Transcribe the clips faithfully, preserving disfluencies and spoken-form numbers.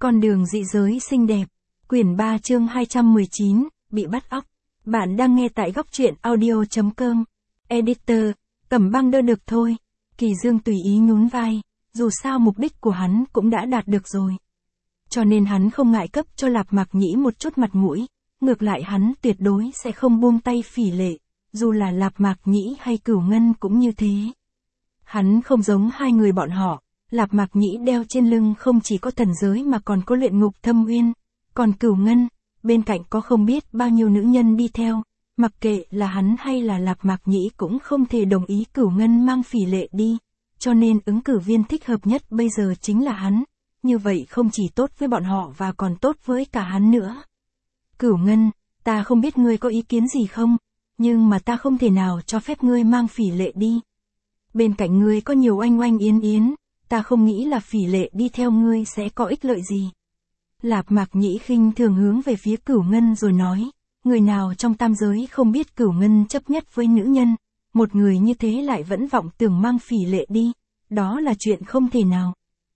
Con đường dị giới xinh đẹp. Quyển ba chương hai trăm mười chín, bị bắt óc. Bạn đang nghe tại góc truyện audio.com. Editor, Cẩm Băng đơ được thôi. Kỳ Dương tùy ý nhún vai, dù sao mục đích của hắn cũng đã đạt được rồi. Cho nên hắn không ngại cấp cho Lạp Mạc Nhĩ một chút mặt mũi, ngược lại hắn tuyệt đối sẽ không buông tay Phỉ Lệ, dù là Lạp Mạc Nhĩ hay Cửu Ngân cũng như thế. Hắn không giống hai người bọn họ, Lạp Mạc Nhĩ đeo trên lưng không chỉ có thần giới mà còn có luyện ngục thâm uyên, còn Cửu Ngân, bên cạnh có không biết bao nhiêu nữ nhân đi theo, mặc kệ là hắn hay là Lạp Mạc Nhĩ cũng không thể đồng ý Cửu Ngân mang Phỉ Lệ đi, cho nên ứng cử viên thích hợp nhất bây giờ chính là hắn, như vậy không chỉ tốt với bọn họ và còn tốt với cả hắn nữa. Cửu Ngân, ta không biết ngươi có ý kiến gì không, nhưng mà ta không thể nào cho phép ngươi mang Phỉ Lệ đi. Bên cạnh ngươi có nhiều oanh oanh yến yến, ta không nghĩ là Phỉ Lệ đi theo ngươi sẽ có ích lợi gì. Lạp Mạc Nhĩ khinh thường hướng về phía Cửu Ngân rồi nói, người nào trong tam giới không biết Cửu Ngân chấp nhất với nữ nhân, một người như thế lại vẫn vọng tưởng mang Phỉ Lệ đi, đó là chuyện không thể nào.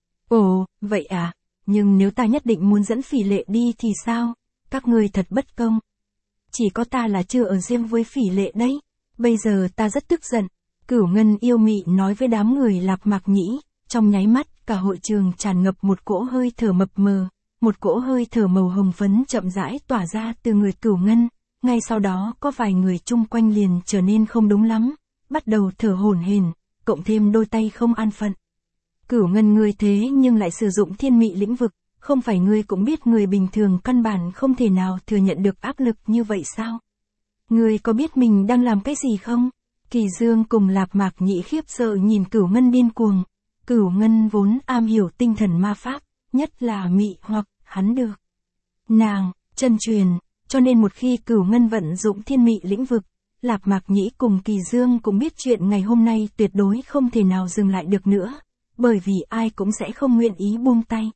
Ồ, vậy à, nhưng nếu ta nhất định muốn dẫn Phỉ Lệ đi thì sao, các ngươi thật bất công. Chỉ có ta là chưa ở riêng với Phỉ Lệ đấy, bây giờ ta rất tức giận. Cửu Ngân yêu mị nói với đám người Lạp Mạc Nhĩ, trong nháy mắt cả hội trường tràn ngập một cỗ hơi thở mập mờ, một cỗ hơi thở màu hồng phấn chậm rãi tỏa ra từ người Cửu Ngân, ngay sau đó có vài người chung quanh liền trở nên không đúng lắm, bắt đầu thở hổn hển, cộng thêm đôi tay không an phận. Cửu Ngân ngươi thế nhưng lại sử dụng thiên mị lĩnh vực, không phải ngươi cũng biết người bình thường căn bản không thể nào thừa nhận được áp lực như vậy sao? Ngươi có biết mình đang làm cái gì không? Kỳ Dương cùng Lạp Mạc Nhĩ khiếp sợ nhìn Cửu Ngân điên cuồng. Cửu Ngân vốn am hiểu tinh thần ma pháp, nhất là mị hoặc, hắn được. Nàng, chân truyền, cho nên một khi Cửu Ngân vận dụng thiên mị lĩnh vực, Lạp Mạc Nhĩ cùng Kỳ Dương cũng biết chuyện ngày hôm nay tuyệt đối không thể nào dừng lại được nữa, bởi vì ai cũng sẽ không nguyện ý buông tay.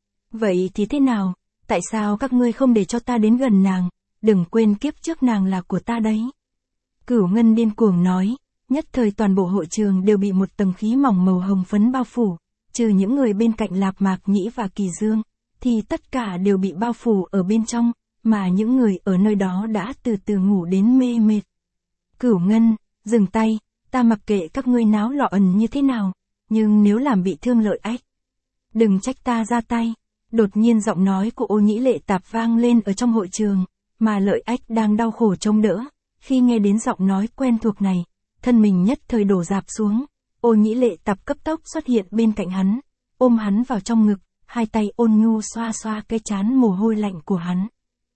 Vậy thì thế nào, tại sao các ngươi không để cho ta đến gần nàng, đừng quên kiếp trước nàng là của ta đấy. Cửu Ngân điên cuồng nói, nhất thời toàn bộ hội trường đều bị một tầng khí mỏng màu hồng phấn bao phủ, trừ những người bên cạnh Lạp Mạc Nhĩ và Kỳ Dương, thì tất cả đều bị bao phủ ở bên trong, mà những người ở nơi đó đã từ từ ngủ đến mê mệt. Cửu Ngân, dừng tay, ta mặc kệ các ngươi náo lọ ẩn như thế nào, nhưng nếu làm bị thương Lợi Ách, đừng trách ta ra tay. Đột nhiên giọng nói của Ô Nhĩ Lệ Tạp vang lên ở trong hội trường, mà Lợi Ách đang đau khổ trông đỡ, khi nghe đến giọng nói quen thuộc này, thân mình nhất thời đổ rạp xuống, Ô Nhĩ Lệ Tạp cấp tốc xuất hiện bên cạnh hắn, ôm hắn vào trong ngực, hai tay ôn nhu xoa xoa cái trán mồ hôi lạnh của hắn.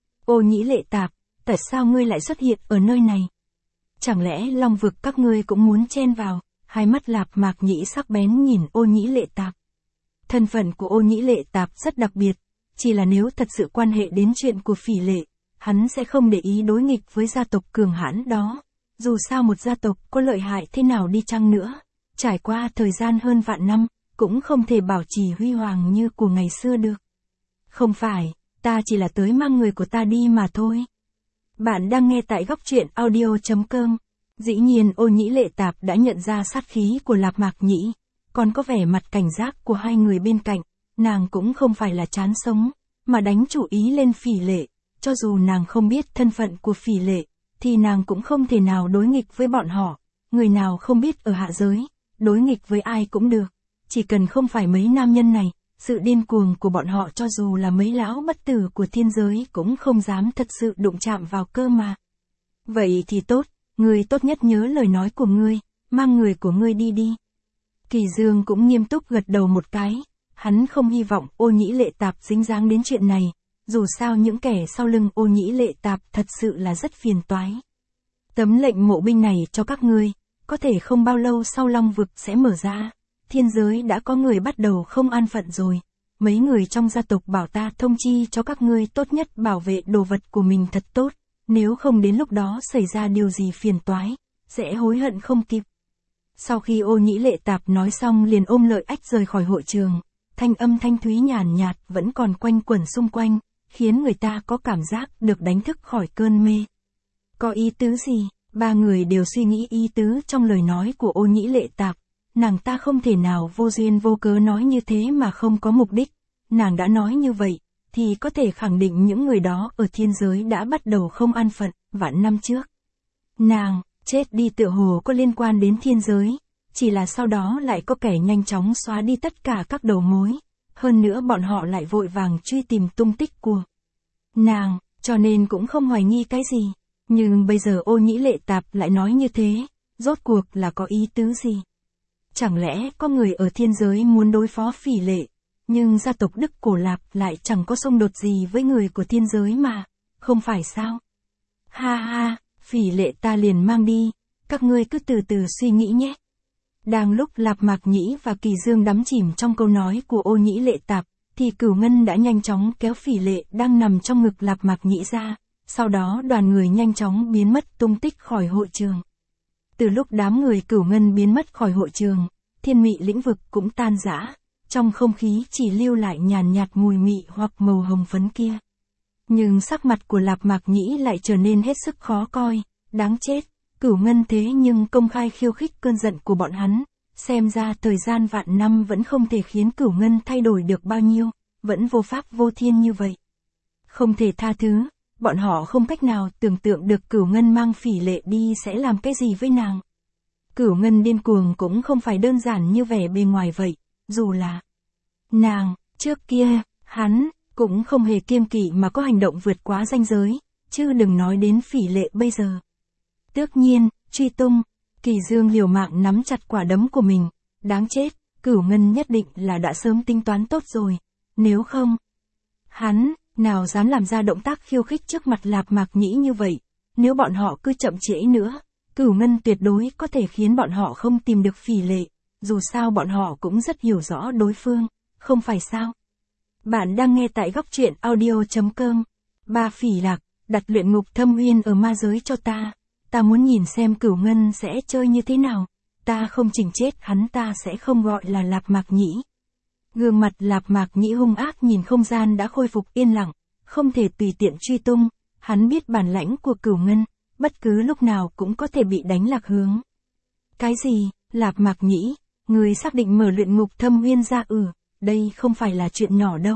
Ô Nhĩ Lệ Tạp, tại sao ngươi lại xuất hiện ở nơi này? Chẳng lẽ Long vực các ngươi cũng muốn chen vào? Hai mắt Lạp Mạc Nhĩ sắc bén nhìn Ô Nhĩ Lệ Tạp. Thân phận của Ô Nhĩ Lệ Tạp rất đặc biệt, chỉ là nếu thật sự quan hệ đến chuyện của Phỉ Lệ, hắn sẽ không để ý đối nghịch với gia tộc cường hãn đó. Dù sao một gia tộc có lợi hại thế nào đi chăng nữa, trải qua thời gian hơn vạn năm, cũng không thể bảo trì huy hoàng như của ngày xưa được. Không phải, ta chỉ là tới mang người của ta đi mà thôi. Bạn đang nghe tại góc truyện audio.com. Dĩ nhiên Ô Nhĩ Lệ Tạp đã nhận ra sát khí của Lạp Mạc Nhĩ, còn có vẻ mặt cảnh giác của hai người bên cạnh, nàng cũng không phải là chán sống, mà đánh chủ ý lên Phỉ Lệ, cho dù nàng không biết thân phận của Phỉ Lệ, thì nàng cũng không thể nào đối nghịch với bọn họ, người nào không biết ở hạ giới, đối nghịch với ai cũng được, chỉ cần không phải mấy nam nhân này, sự điên cuồng của bọn họ cho dù là mấy lão bất tử của thiên giới cũng không dám thật sự đụng chạm vào cơ mà. Vậy thì tốt, ngươi tốt nhất nhớ lời nói của ngươi, mang người của ngươi đi đi. Kỳ Dương cũng nghiêm túc gật đầu một cái, hắn không hy vọng Ô Nhĩ Lệ Tạp dính dáng đến chuyện này, dù sao những kẻ sau lưng Ô Nhĩ Lệ Tạp thật sự là rất phiền toái. Tấm lệnh mộ binh này cho các ngươi, có thể không bao lâu sau Long vực sẽ mở ra, thiên giới đã có người bắt đầu không an phận rồi, mấy người trong gia tộc bảo ta thông chi cho các ngươi tốt nhất bảo vệ đồ vật của mình thật tốt, nếu không đến lúc đó xảy ra điều gì phiền toái, sẽ hối hận không kịp. Sau khi Ô Nhĩ Lệ Tạp nói xong liền ôm Lợi Ách rời khỏi hội trường, thanh âm thanh thúy nhàn nhạt vẫn còn quanh quẩn xung quanh, khiến người ta có cảm giác được đánh thức khỏi cơn mê. Có ý tứ gì? Ba người đều suy nghĩ ý tứ trong lời nói của Ô Nhĩ Lệ Tạp, nàng ta không thể nào vô duyên vô cớ nói như thế mà không có mục đích, nàng đã nói như vậy, thì có thể khẳng định những người đó ở thiên giới đã bắt đầu không an phận, vạn năm trước. Nàng, chết đi tựa hồ có liên quan đến thiên giới, chỉ là sau đó lại có kẻ nhanh chóng xóa đi tất cả các đầu mối, hơn nữa bọn họ lại vội vàng truy tìm tung tích của nàng, cho nên cũng không hoài nghi cái gì. Nhưng bây giờ Ô Nhĩ Lệ Tạp lại nói như thế, rốt cuộc là có ý tứ gì? Chẳng lẽ có người ở thiên giới muốn đối phó Phỉ Lệ, nhưng gia tộc Đức Cổ Lạp lại chẳng có xung đột gì với người của thiên giới mà, không phải sao? Ha ha, Phỉ Lệ ta liền mang đi, các ngươi cứ từ từ suy nghĩ nhé. Đang lúc Lạp Mạc Nhĩ và Kỳ Dương đắm chìm trong câu nói của Ô Nhĩ Lệ Tạp, thì Cửu Ngân đã nhanh chóng kéo Phỉ Lệ đang nằm trong ngực Lạp Mạc Nhĩ ra, sau đó đoàn người nhanh chóng biến mất tung tích khỏi hội trường. Từ lúc đám người Cửu Ngân biến mất khỏi hội trường, thiên mị lĩnh vực cũng tan rã, trong không khí chỉ lưu lại nhàn nhạt mùi mị hoặc màu hồng phấn kia. Nhưng sắc mặt của Lạp Mạc Nhĩ lại trở nên hết sức khó coi, đáng chết, Cửu Ngân thế nhưng công khai khiêu khích cơn giận của bọn hắn, xem ra thời gian vạn năm vẫn không thể khiến Cửu Ngân thay đổi được bao nhiêu, vẫn vô pháp vô thiên như vậy. Không thể tha thứ, bọn họ không cách nào tưởng tượng được Cửu Ngân mang Phỉ Lệ đi sẽ làm cái gì với nàng. Cửu Ngân điên cuồng cũng không phải đơn giản như vẻ bề ngoài vậy, dù là nàng, trước kia, hắn, cũng không hề kiêng kỵ mà có hành động vượt quá ranh giới, chứ đừng nói đến Phỉ Lệ bây giờ. Tước Nhiên, truy tung, Kỳ Dương liều mạng nắm chặt quả đấm của mình, đáng chết, Cửu Ngân nhất định là đã sớm tính toán tốt rồi, nếu không, hắn, nào dám làm ra động tác khiêu khích trước mặt Lạp Mạc Nhĩ như vậy, nếu bọn họ cứ chậm trễ nữa, Cửu Ngân tuyệt đối có thể khiến bọn họ không tìm được Phỉ Lệ, dù sao bọn họ cũng rất hiểu rõ đối phương, không phải sao? Bạn đang nghe tại góc truyện audio chấm com. Ba Phỉ Lạc, đặt luyện ngục thâm uyên ở ma giới cho ta, ta muốn nhìn xem Cửu Ngân sẽ chơi như thế nào, ta không chỉnh chết hắn ta sẽ không gọi là Lạp Mạc Nhĩ. Gương mặt Lạp Mạc Nhĩ hung ác nhìn không gian đã khôi phục yên lặng, không thể tùy tiện truy tung, hắn biết bản lãnh của Cửu Ngân, bất cứ lúc nào cũng có thể bị đánh lạc hướng. Cái gì, Lạp Mạc Nhĩ, người xác định mở luyện ngục thâm uyên ra ừ, đây không phải là chuyện nhỏ đâu.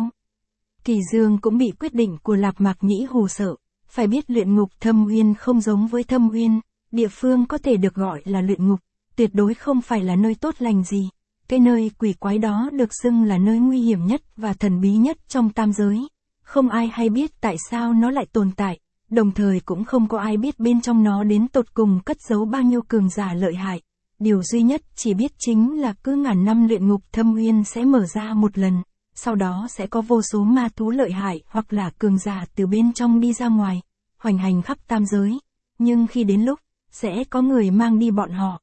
Kỳ Dương cũng bị quyết định của Lạp Mạc Nhĩ hù sợ, phải biết luyện ngục thâm uyên không giống với thâm uyên, địa phương có thể được gọi là luyện ngục, tuyệt đối không phải là nơi tốt lành gì. Cái nơi quỷ quái đó được xưng là nơi nguy hiểm nhất và thần bí nhất trong tam giới. Không ai hay biết tại sao nó lại tồn tại, đồng thời cũng không có ai biết bên trong nó đến tột cùng cất giấu bao nhiêu cường giả lợi hại. Điều duy nhất chỉ biết chính là cứ ngàn năm luyện ngục thâm uyên sẽ mở ra một lần, sau đó sẽ có vô số ma thú lợi hại hoặc là cường giả từ bên trong đi ra ngoài, hoành hành khắp tam giới. Nhưng khi đến lúc, sẽ có người mang đi bọn họ.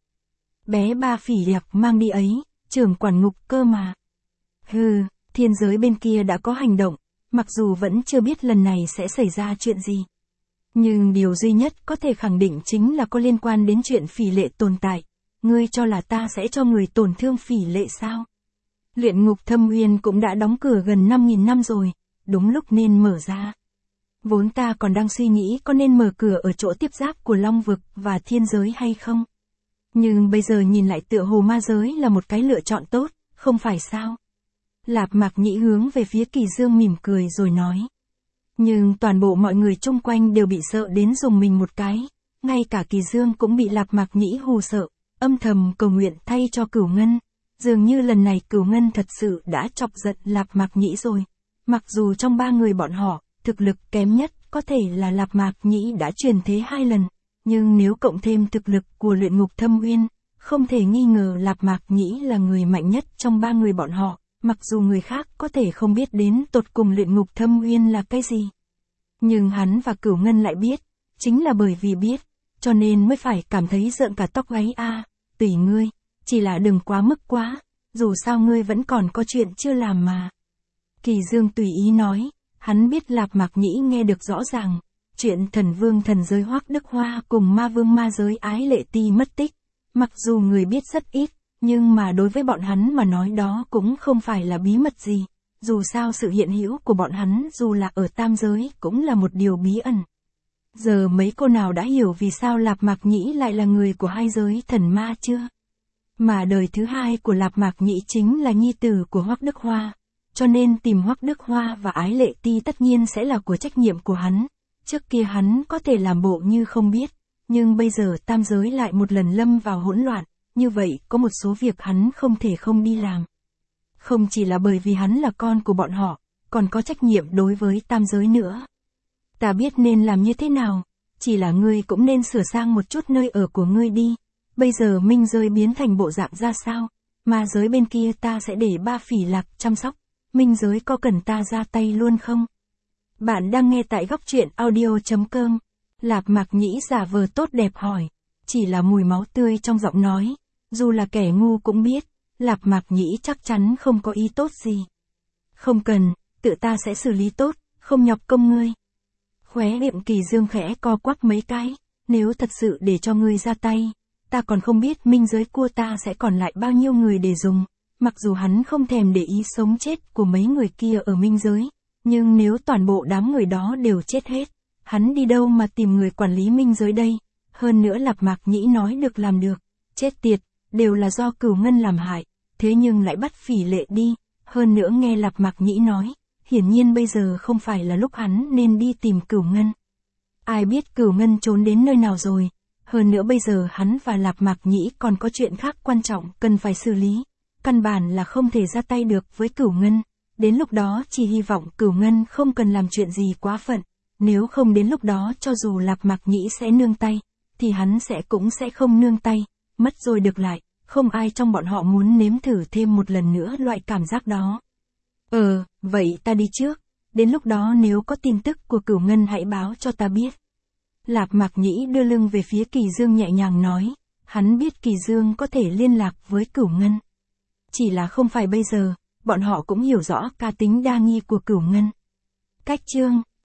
Bé Ba Phỉ Lạc mang đi ấy, trưởng quản ngục cơ mà. Hừ, thiên giới bên kia đã có hành động, mặc dù vẫn chưa biết lần này sẽ xảy ra chuyện gì. Nhưng điều duy nhất có thể khẳng định chính là có liên quan đến chuyện Phỉ Lệ tồn tại. Ngươi cho là ta sẽ cho người tổn thương Phỉ Lệ sao? Luyện ngục thâm uyên cũng đã đóng cửa gần năm nghìn năm rồi, đúng lúc nên mở ra. Vốn ta còn đang suy nghĩ có nên mở cửa ở chỗ tiếp giáp của Long Vực và thiên giới hay không. Nhưng bây giờ nhìn lại tựa hồ ma giới là một cái lựa chọn tốt, không phải sao? Lạp Mạc Nhĩ hướng về phía Kỳ Dương mỉm cười rồi nói. Nhưng toàn bộ mọi người chung quanh đều bị sợ đến dùng mình một cái, ngay cả Kỳ Dương cũng bị Lạp Mạc Nhĩ hù sợ, âm thầm cầu nguyện thay cho Cửu Ngân. Dường như lần này Cửu Ngân thật sự đã chọc giận Lạp Mạc Nhĩ rồi. Mặc dù trong ba người bọn họ, thực lực kém nhất có thể là Lạp Mạc Nhĩ đã truyền thế hai lần, nhưng nếu cộng thêm thực lực của luyện ngục thâm uyên, không thể nghi ngờ Lạp Mạc Nhĩ là người mạnh nhất trong ba người bọn họ, mặc dù người khác có thể không biết đến tột cùng luyện ngục thâm uyên là cái gì. Nhưng hắn và Cửu Ngân lại biết, chính là bởi vì biết, cho nên mới phải cảm thấy rợn cả tóc gáy a. À, tùy ngươi, chỉ là đừng quá mức quá, dù sao ngươi vẫn còn có chuyện chưa làm mà. Kỳ Dương tùy ý nói, hắn biết Lạp Mạc Nhĩ nghe được rõ ràng, chuyện thần vương thần giới Hoắc Đức Hoa cùng ma vương ma giới Ái Lệ Ti mất tích, mặc dù người biết rất ít, nhưng mà đối với bọn hắn mà nói đó cũng không phải là bí mật gì, dù sao sự hiện hữu của bọn hắn dù là ở tam giới cũng là một điều bí ẩn. Giờ mấy cô nào đã hiểu vì sao Lạp Mạc Nhĩ lại là người của hai giới thần ma chưa? Mà đời thứ hai của Lạp Mạc Nhĩ chính là nhi tử của Hoắc Đức Hoa. cho nên tìm Hoắc Đức Hoa và Ái Lệ Ti tất nhiên sẽ là của trách nhiệm của hắn. Trước kia hắn có thể làm bộ như không biết, nhưng bây giờ tam giới lại một lần lâm vào hỗn loạn, như vậy có một số việc hắn không thể không đi làm. Không chỉ là bởi vì hắn là con của bọn họ, còn có trách nhiệm đối với tam giới nữa. Ta biết nên làm như thế nào, chỉ là ngươi cũng nên sửa sang một chút nơi ở của ngươi đi. Bây giờ minh giới biến thành bộ dạng ra sao, ma giới bên kia ta sẽ để ba Phỉ Lạc chăm sóc, minh giới có cần ta ra tay luôn không? Bạn đang nghe tại góc truyện audio chấm com. Lạp Mạc Nhĩ giả vờ tốt đẹp hỏi, chỉ là mùi máu tươi trong giọng nói, dù là kẻ ngu cũng biết, Lạp Mạc Nhĩ chắc chắn không có ý tốt gì. Không cần, tự ta sẽ xử lý tốt, không nhọc công ngươi. Khóe miệng Kỳ Dương khẽ co quắp mấy cái, nếu thật sự để cho ngươi ra tay, ta còn không biết minh giới cua ta sẽ còn lại bao nhiêu người để dùng. Mặc dù hắn không thèm để ý sống chết của mấy người kia ở minh giới, nhưng nếu toàn bộ đám người đó đều chết hết, hắn đi đâu mà tìm người quản lý minh giới đây? Hơn nữa Lạp Mạc Nhĩ nói được làm được, chết tiệt, đều là do Cửu Ngân làm hại, thế nhưng lại bắt Phỉ Lệ đi. Hơn nữa nghe Lạp Mạc Nhĩ nói, hiển nhiên bây giờ không phải là lúc hắn nên đi tìm Cửu Ngân. Ai biết Cửu Ngân trốn đến nơi nào rồi? Hơn nữa bây giờ hắn và Lạp Mạc Nhĩ còn có chuyện khác quan trọng cần phải xử lý. Căn bản là không thể ra tay được với Cửu Ngân. Đến lúc đó chỉ hy vọng Cửu Ngân không cần làm chuyện gì quá phận. Nếu không đến lúc đó cho dù Lạp Mạc Nhĩ sẽ nương tay, thì hắn sẽ cũng sẽ không nương tay. Mất rồi được lại, không ai trong bọn họ muốn nếm thử thêm một lần nữa loại cảm giác đó. Ờ, vậy ta đi trước. Đến lúc đó nếu có tin tức của Cửu Ngân hãy báo cho ta biết. Lạp Mạc Nhĩ đưa lưng về phía Kỳ Dương nhẹ nhàng nói, hắn biết Kỳ Dương có thể liên lạc với Cửu Ngân. Chỉ là không phải bây giờ, bọn họ cũng hiểu rõ cá tính đa nghi của Cửu Ngân. Cách chương